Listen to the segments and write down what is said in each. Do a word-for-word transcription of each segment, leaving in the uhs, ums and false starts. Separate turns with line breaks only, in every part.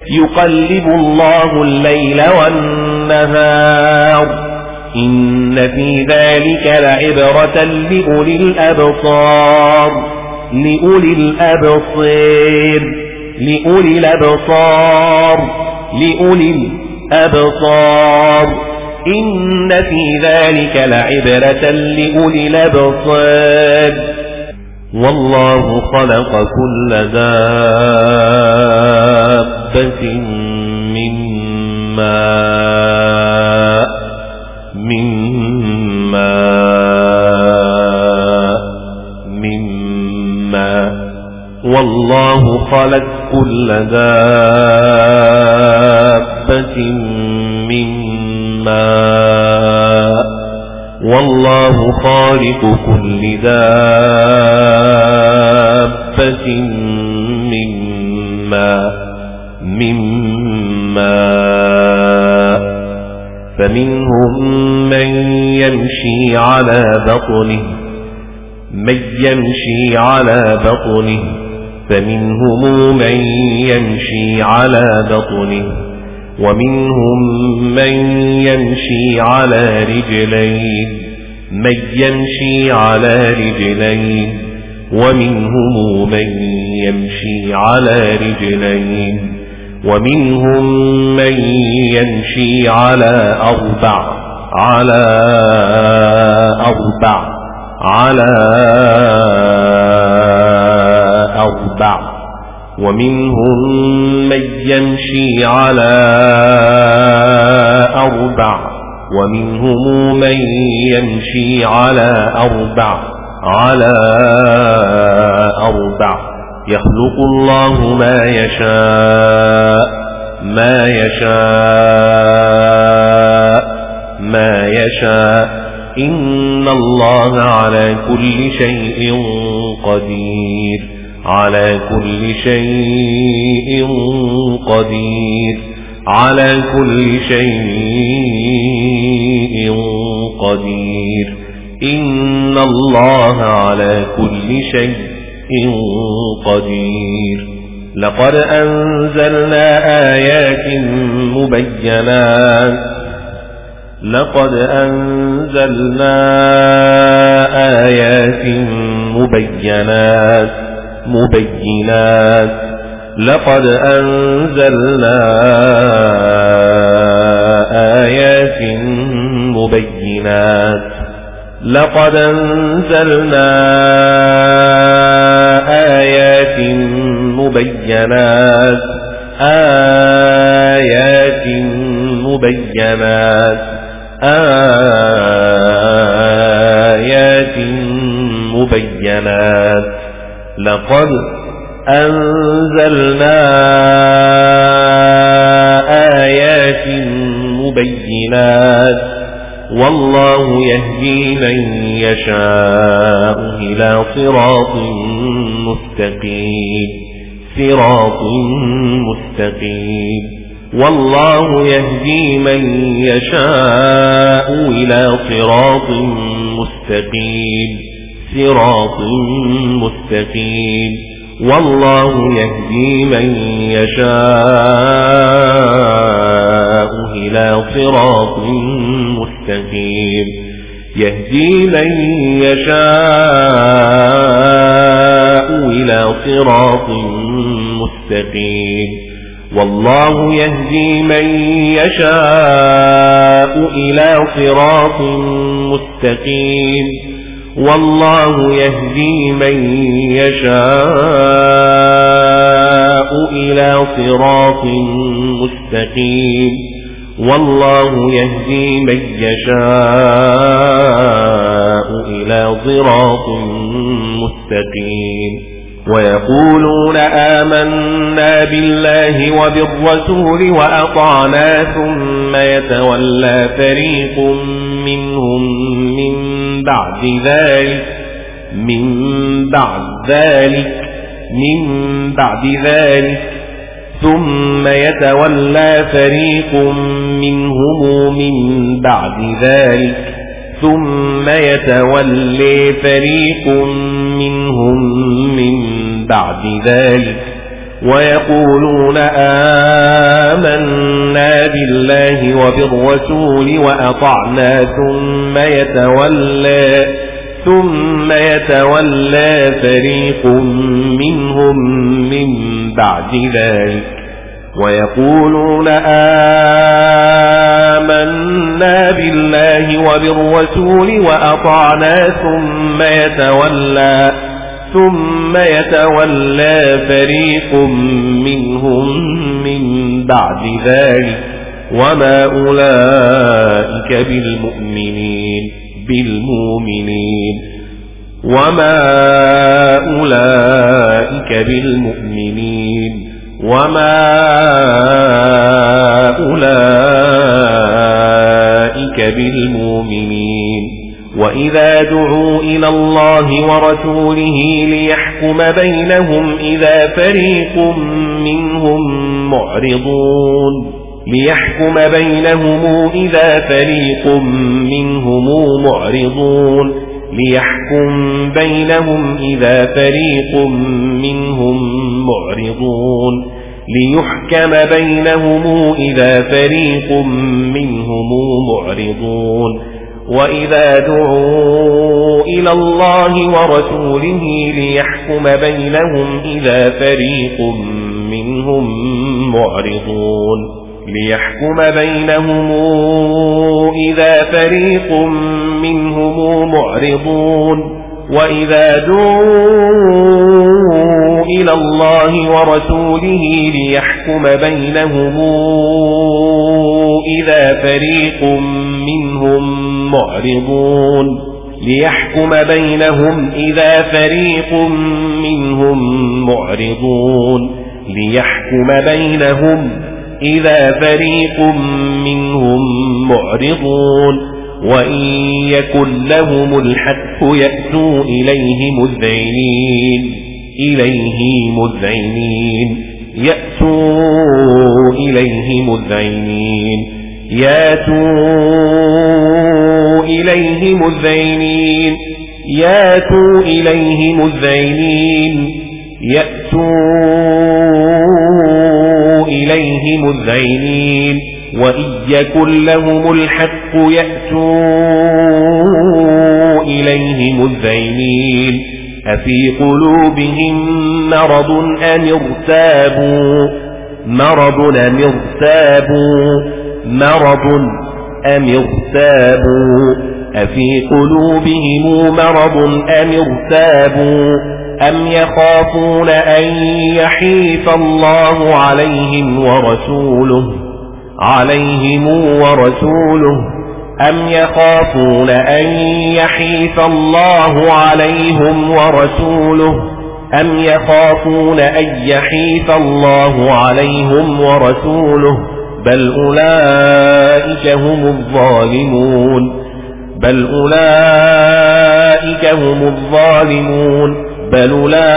يقلب الله الليل والنهار إن في ذلك لعبرة لأولي الأبصار لأولي الأبصار لأولي الأبصار لأولي الأبصار إن في ذلك لعبرة لأولي الأبصار والله خلق كل دابة من ماء من ماء من ماء والله خلق كل دابة من ماء والله خالق كل دابة من ماء من ماء فمنهم من يمشي على بطنه من يمشي على بطنه فمنهم من يمشي على بطنه ومنهم من يمشي على رجلين من يمشي على رجلين ومنهم من يمشي على رجلين ومنهم من يمشي على أربع على أربع على أربع ومنهم من يمشي على أربع ومنهم من يمشي على أربع على أربع يخلق الله ما يشاء ما يشاء ما يشاء إن الله على كل شيء قدير على كل شيء قدير على كل شيء قدير إن الله على كل شيء قدير لقد أنزلنا آيات مبينات لقد أنزلنا آيات مبينات مبينات لقد أنزلنا آيات مبينات لقد أنزلنا آيات مبينات آيات مبينات آيات مبينات لقد أنزلنا آيات مبينات والله يهدي من يشاء إلى صراط مستقيم صراط مستقيم والله يهدي من يشاء إلى صراط مستقيم صراط مستقيم والله يهدي من يشاء إلى صراط مستقيم يهدي من يشاء إلى صراط مستقيم والله يهدي من يشاء إلى صراط مستقيم والله يهدي من يشاء إلى صراط مستقيم والله يهدي من يشاء إلى صراط مستقيم ويقولون آمنا بالله وبالرسول وأطعنا ثم يتولى فريق منهم من بعد ذلك من بعد ذلك من بعد ذلك ثم يتولى فريق منهم من بعد ذلك ثم يتولي فريق منهم من بعد ذلك ويقولون بالله وبالرسول وأطعنا ثم يتولى ثم يتولى فريق منهم من بعد ذلك ويقولون آمنا بالله وبالرسول وأطعنا ثم يتولى ثم يتولى فريق منهم من بعد ذلك وما أولئك بالمؤمنين بالمؤمنين وما أولئك بالمؤمنين وما أولئك بالمؤمنين وإذا دعوا إلى الله ورسوله ليحكم بينهم إذا فريق منهم معرضون ليحكم بينهم إذا فريق منهم معرضون ليحكم بينهم إذا فريق منهم معرضون ليحكم بينهم إذا فريق منهم معرضون وإذا دعوا إلى الله ورسوله ليحكم بينهم إذا فريق منهم معرضون ليحكم بينهم إذا فريق منهم معرضون وإذا دعوا إلى الله ورسوله ليحكم بينهم إذا فريق منهم معرضون ليحكم بينهم إذا فريق منهم معرضون ليحكم بينهم إذا فريق منهم معرضون وإن يكن لهم الحق يأتوا إليه مذعنين إليه مذعنين يأتوا إليه مذعنين ياتوا إليه مذعنين ياتوا إليه مذعنين يأتوا إليه مذعنين وإن يكن لهم الحق يأتوا إليه مذعنين أفي قلوبهم مرض أم ارتابوا مرض أم ارتابوا مرض أم ارتابوا أفي قلوبهم مرض أم ارتابوا أم يخافون أن يحيف الله عليهم ورسوله عليهم ورسوله أم يخافون أن يحيف الله عليهم ورسوله أم يخافون أن يحيف الله عليهم ورسوله بل أولئك هم الظالمون بل أولئك هم الظالمون بل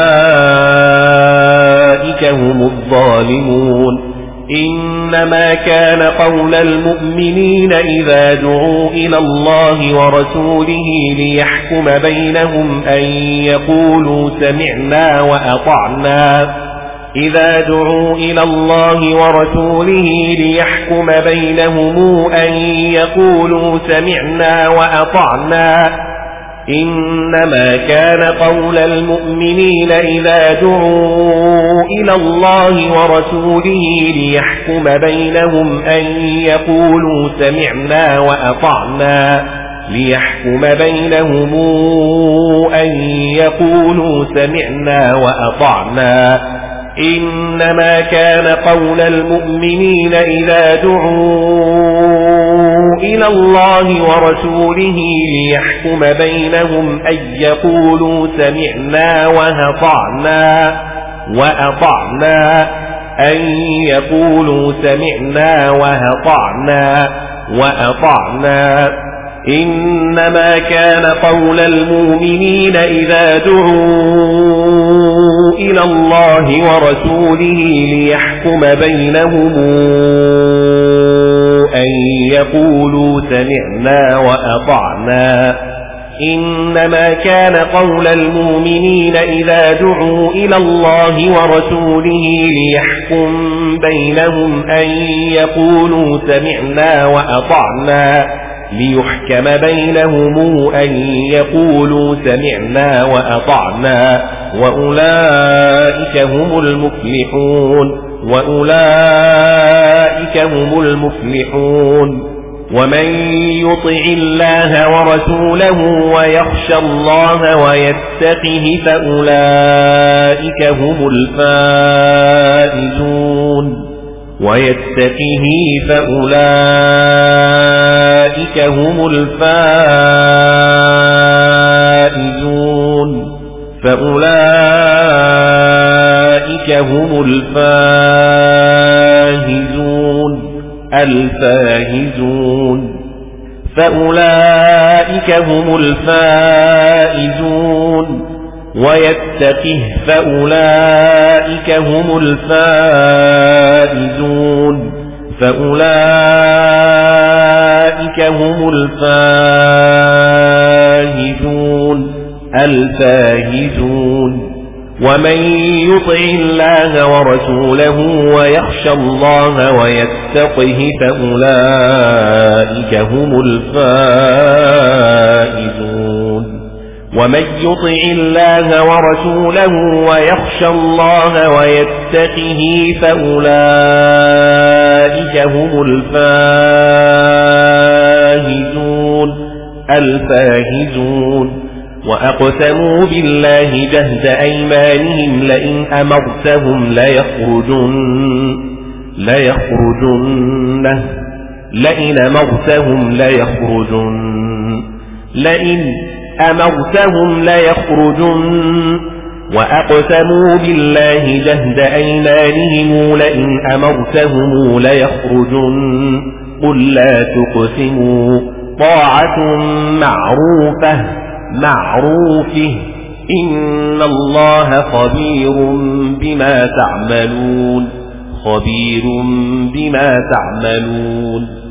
أولئك هم الظالمون إنما كان قول المؤمنين إذا دعوا إلى الله ورسوله ليحكم بينهم أن يقولوا سمعنا وأطعنا إذا دعوا إلى الله ورسوله ليحكم بينهم أن يقولوا سمعنا وأطعنا إنما كان قول المؤمنين إذا دعوا إلى الله ورسوله ليحكم بينهم أن يقولوا سمعنا وأطعنا ليحكم بينهم أن يقولوا سمعنا وأطعنا إنما كان قول المؤمنين إذا دعوا إلى الله ورسوله ليحكم بينهم أن يقولوا سمعنا وأطعنا وأطعنا أن يقولوا سمعنا وأطعنا وأطعنا إنما كان قول المؤمنين إذا دعوا إلى الله ورسوله ليحكم بينهم أن يقولوا سمعنا وأطعنا إنما كان قول المؤمنين إذا دعوا إلى الله ورسوله ليحكم بينهم أن يقولوا سمعنا وأطعنا ليحكم بينهم أن يقولوا سمعنا وأطعنا وأولئك هم المفلحون وأولئك هم المفلحون ومن يطع الله ورسوله ويخشى الله ويتقه فأولئك هم الفائزون ويتقه فأولئك هم الفائزون فأولئك هم الفائزون الفائزون فأولئك هم الفائزون ويتقه فأولئك هم الفائزون فأولئك هم الفائزون الفائزون ومن يطع الله ورسوله ويخشى الله ويتقه فأولئك هم الفائزون ومن يطع الله ورسوله ويخشى الله ويتقه فأولئك هم الفائزون الفائزون وأقسموا بالله جهد أيمانهم لئن أمرتهم ليخرجن ليخرجن لئن أمرتهم ليخرجن لئن أمرتهم ليخرجن وأقسموا بالله جهد أيمانهم لئن أمرتهم ليخرجن قل لا تقسموا طاعة معروفة معروفه إن الله خبير بما تعملون خبير بما تعملون